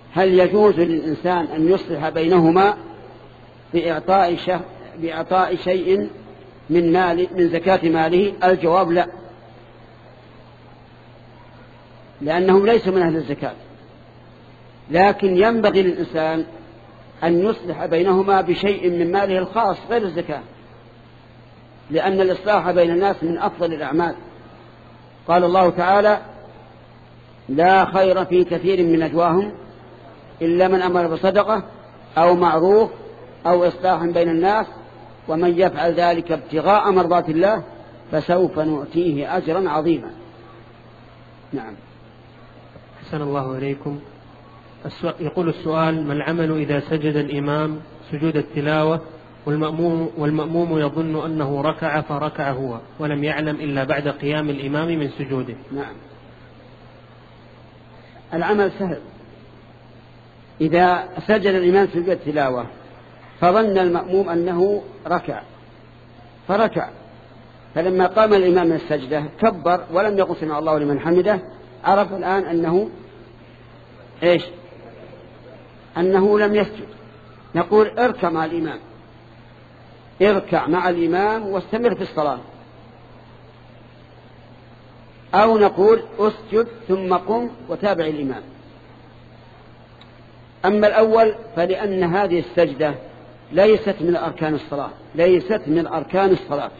هل يجوز للإنسان أن يصلح بينهما بإعطاء, شه... بإعطاء شيء من مال من زكاة ماله؟ الجواب لا، لأنهم ليسوا من أهل الزكاة، لكن ينبغي للإنسان أن يصلح بينهما بشيء من ماله الخاص غير الزكاة، لأن الإصلاح بين الناس من أفضل الأعمال. قال الله تعالى: لا خير في كثير من نجواهم إلا من أمر بصدقة أو معروف أو إصلاح بين الناس ومن يفعل ذلك ابتغاء مرضات الله فسوف نؤتيه أجرا عظيما. نعم. أحسن الله إليكم. يقول السؤال: ما العمل إذا سجد الإمام سجود التلاوة والمأموم, والمأموم يظن أنه ركع فركع هو ولم يعلم إلا بعد قيام الإمام من سجوده؟ نعم. العمل سهل. إذا سجد الإمام سجود التلاوة فظن المأموم أنه ركع فركع، فلما قام الإمام من السجدة كبر ولم يقل سمع الله لمن حمده، عرف الآن أنه إيش؟ أنه لم يسجد. نقول اركع مع الإمام، اركع مع الإمام واستمر في الصلاة، أو نقول اسجد ثم قم وتابع الإمام. أما الأول فلأن هذه السجدة ليست من أركان الصلاة، ليست من أركان الصلاة،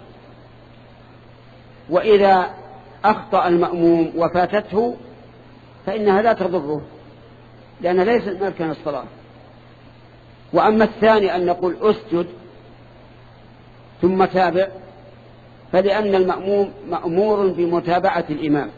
وإذا أخطأ المأموم وفاتته فإنها لا تضره لأنها ليست من أركان الصلاة. وأما الثاني أن نقول اسجد ثم تابع فلأن المأموم مأمور بمتابعة الإمام،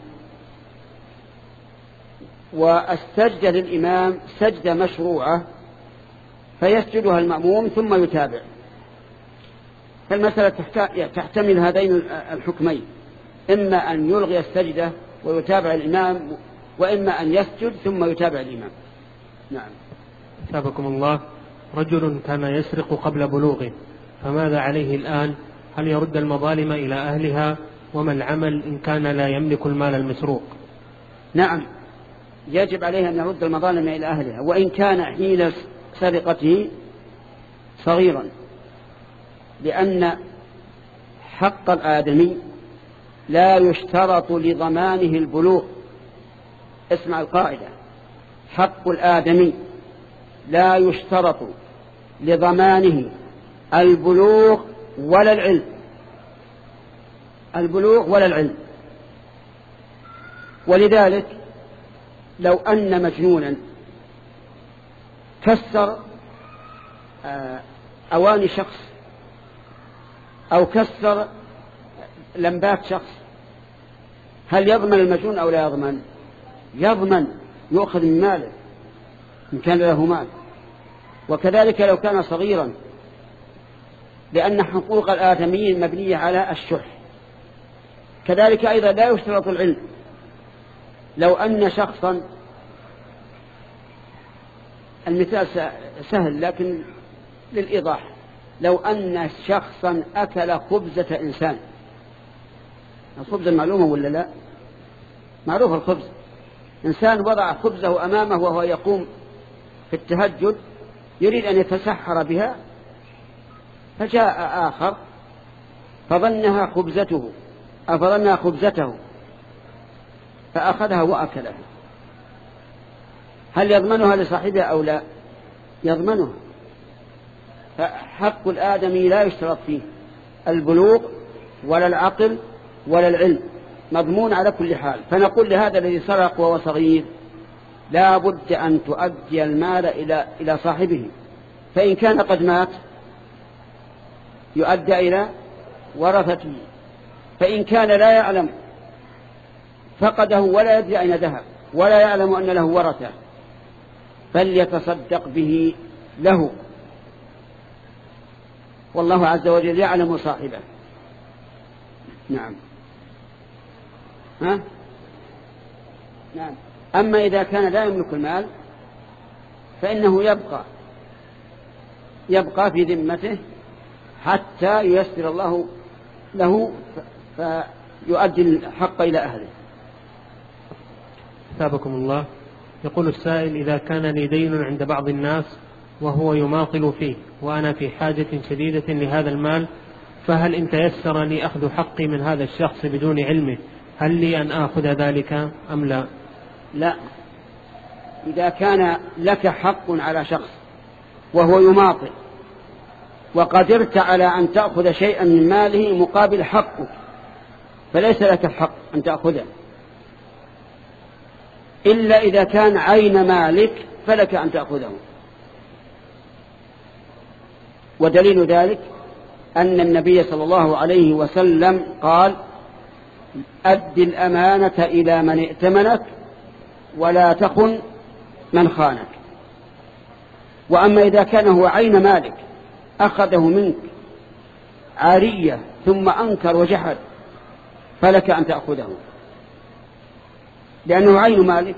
والسجدة للإمام سجدة مشروعة فيسجدها المأموم ثم يتابع. فالمسألة تحتمل هذين الحكمين، إما أن يلغي السجدة ويتابع الإمام، وإما أن يسجد ثم يتابع الإمام. نعم. ثابكم الله. رجل كان يسرق قبل بلوغه، فماذا عليه الآن؟ هل يرد المظالم إلى أهلها؟ وما العمل إن كان لا يملك المال المسروق؟ نعم، يجب عليه أن يرد المظالم إلى أهلها، وإن كان حين سرقته صغيرا، لأن حق الآدمي لا يشترط لضمانه البلوغ. اسمع القاعدة: حق الآدمي لا يشترط لضمانه البلوغ ولا العلم، البلوغ ولا العلم. ولذلك لو أن مجنونا كسر أواني شخص أو كسر لمبات شخص، هل يضمن المجنون أو لا يضمن؟ يضمن، يؤخذ من ماله إن كان له مال. وكذلك لو كان صغيرا، لأن حقوق الآدميين مبنية على الشح. كذلك أيضا لا يشترط العلم. لو أن شخصا، المثال سهل لكن للإيضاح، لو أن شخصا أكل خبزة إنسان، الخبز معلومة ولا لا؟ معروف الخبز. إنسان وضع خبزه أمامه وهو يقوم في التهجد يريد أن يتسحر بها، فجاء آخر فظنها خبزته أفظنها خبزته فأخذها وأكلها، هل يضمنها لصاحبها أو لا؟ يضمنها. فحق الآدمي لا يشترط فيه البلوغ ولا العقل ولا العلم، مضمون على كل حال. فنقول لهذا الذي سرق وهو صغير لا بد أن تؤدي المال إلى إلى صاحبه، فإن كان قد مات يؤدى إلى ورثته، فإن كان لا يعلم فقده ولا يدري أين ذهب ولا يعلم أن له ورثة فليتصدق به له، والله عز وجل يعلم صاحبه. نعم. ها؟ نعم. أما إذا كان لا يملك المال فإنه يبقى يبقى في ذمته حتى ييسر الله له فيؤدي الحق إلى أهله. ثابكم الله. يقول السائل: إذا كان لي دين عند بعض الناس وهو يماطل فيه وأنا في حاجة شديدة لهذا المال، فهل إن تيسر لي أخذ حقي من هذا الشخص بدون علمه هل لي أن آخذ ذلك أم لا؟ لا، إذا كان لك حق على شخص وهو يماطل وقدرت على أن تأخذ شيئا من ماله مقابل حقك، فليس لك الحق أن تأخذه، إلا إذا كان عين مالك فلك أن تأخذه. ودليل ذلك أن النبي صلى الله عليه وسلم قال: أد الأمانة إلى من ائتمنك ولا تخن من خانك. وأما إذا كان هو عين مالك أخذه منك عارية ثم أنكر وجحد فلك أن تأخذه، لأنه عين مالك.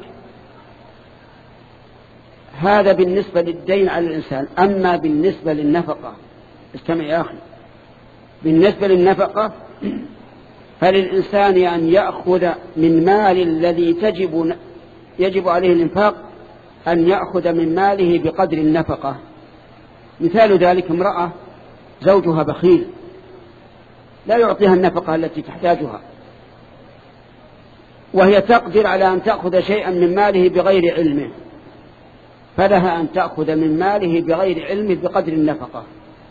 هذا بالنسبة للدين على الإنسان. أما بالنسبة للنفقة، استمع يا أخي، بالنسبة للنفقة فللإنسان أن يأخذ من مال الذي تجب يجب عليه الإنفاق، أن يأخذ من ماله بقدر النفقة. مثال ذلك امرأة زوجها بخيل لا يعطيها النفقة التي تحتاجها، وهي تقدر على أن تأخذ شيئا من ماله بغير علمه، فلها أن تأخذ من ماله بغير علمه بقدر النفقة.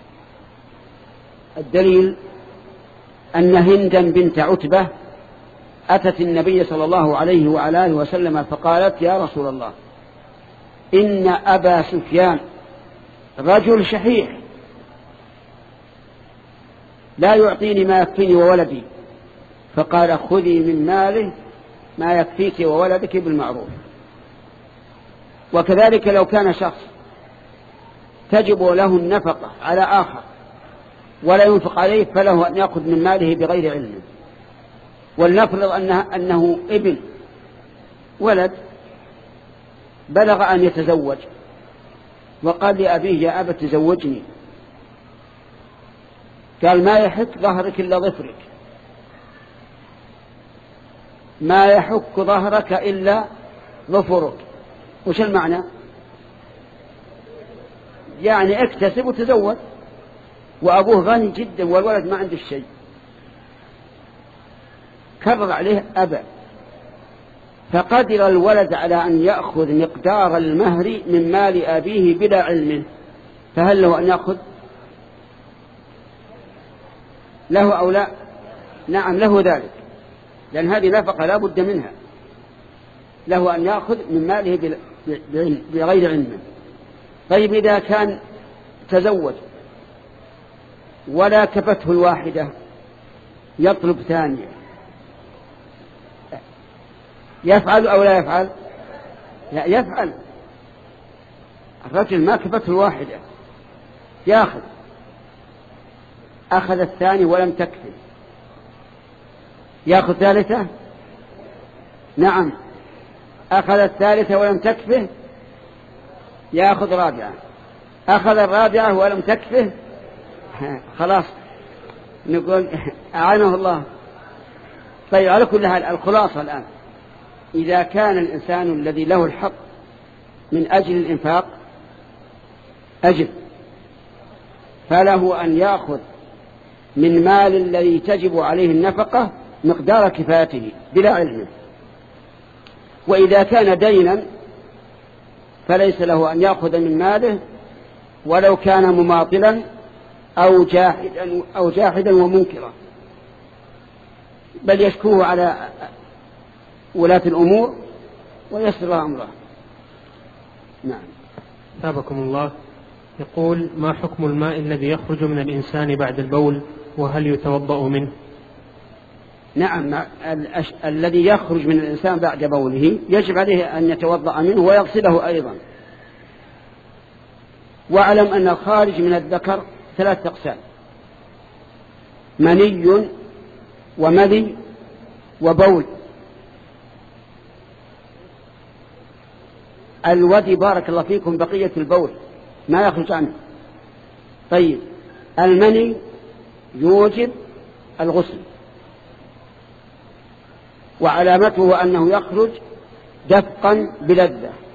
الدليل أن هندا بنت عتبة أتت النبي صلى الله عليه وعلى آله وسلم فقالت: يا رسول الله، إن أبا سفيان رجل شحيح لا يعطيني ما يكفيني وولدي، فقال: خذي من ماله ما يكفيك وولدك بالمعروف. وكذلك لو كان شخص تجب له النفقة على آخر ولا ينفق عليه فله أن يأخذ من ماله بغير علم. ولنفرض أنه, أنه ابن ولد بلغ أن يتزوج وقال لأبيه: يا أبا تزوجني. قال: ما يحك ظهرك إلا ظفرك، ما يحك ظهرك إلا ظفرك. وش المعنى؟ يعني اكتسب وتزوج، وأبوه غني جدا والولد ما عنده شيء. كرر عليه أبا، فقدر الولد على أن يأخذ مقدار المهر من مال أبيه بلا علم، فهل له أن يأخذ؟ له أو لا؟ نعم له ذلك، لأن هذه نفقة لا بد منها، له أن يأخذ من ماله بغير علم. طيب إذا كان تزوج ولا كفته الواحدة يطلب ثانية، يفعل أو لا يفعل؟ لا يفعل. الرجل ما كفته الواحدة يأخذ، أخذ الثاني ولم تكفي، يأخذ ثالثة؟ نعم. أخذ الثالثة ولم تكفه يأخذ رابعة، أخذ الرابعة ولم تكفه خلاص نقول أعانه الله. طيب على كل حال الخلاصة الآن، إذا كان الإنسان الذي له الحق من أجل الإنفاق أجل، فله أن يأخذ من مال الذي تجب عليه النفقة مقدار كفايته بلا علم. وإذا كان دينا فليس له أن يأخذ من ماله ولو كان مماطلا أو جاحدا, أو جاحدا ومنكرا، بل يشكوه على ولاة الأمور ويسر أمره. نعم. ثابكم الله. يقول: ما حكم الماء الذي يخرج من الإنسان بعد البول وهل يتوضأ منه؟ نعم، الأش... الذي يخرج من الإنسان بعد بوله يجب عليه أن يتوضأ منه ويغسله أيضا. واعلم أن الخارج من الذكر ثلاث أقسام: مني ومذي وبول. الودي بارك الله فيكم بقية البول ما يخرج عنه. طيب المني يوجب الغسل، وعلامته أنه يخرج دفقا بلذة،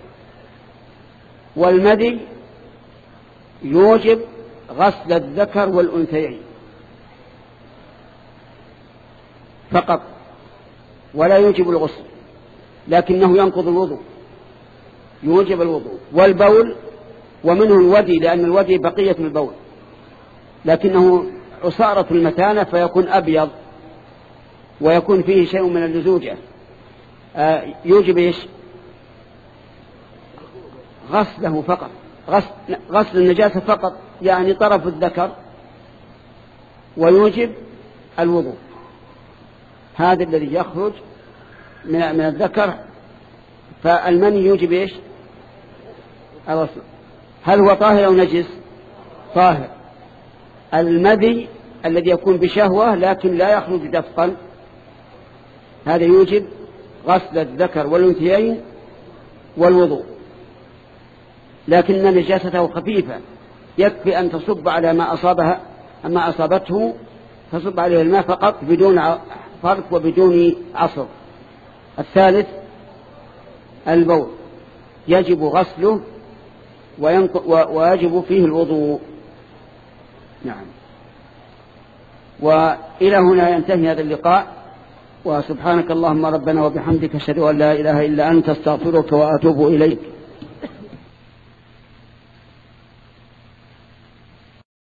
والمذي يوجب غسل الذكر والأنثيين فقط ولا يوجب الغسل، لكنه ينقض الوضوء، يوجب الوضوء. والبول ومنه الودي، لأن الودي بقية من البول لكنه عصارة المثانة فيكون أبيض ويكون فيه شيء من اللزوجة، آه يوجب إيش؟ غسله فقط، غسل, غسل النجاسة فقط، يعني طرف الذكر، ويوجب الوضوء. هذا الذي يخرج من من الذكر. فالمني يوجب إيش؟ الغسل. هل هو طاهر أو نجس؟ طاهر. المذي الذي يكون بشهوة لكن لا يخرج دفقا، هذا يوجب غسل الذكر والأنثيين والوضوء، لكن نجاسته خفيفة، يكفي أن تصب على ما أصابها أما أصابته تصب عليه الماء فقط بدون فرق وبدون عصر. الثالث البول يجب غسله ويجب فيه الوضوء. نعم. وإلى هنا ينتهي هذا اللقاء، وسبحانك اللهم ربنا وبحمدك أشهد أن لا إله إلا أنت أستغفرك وأتوب إليك.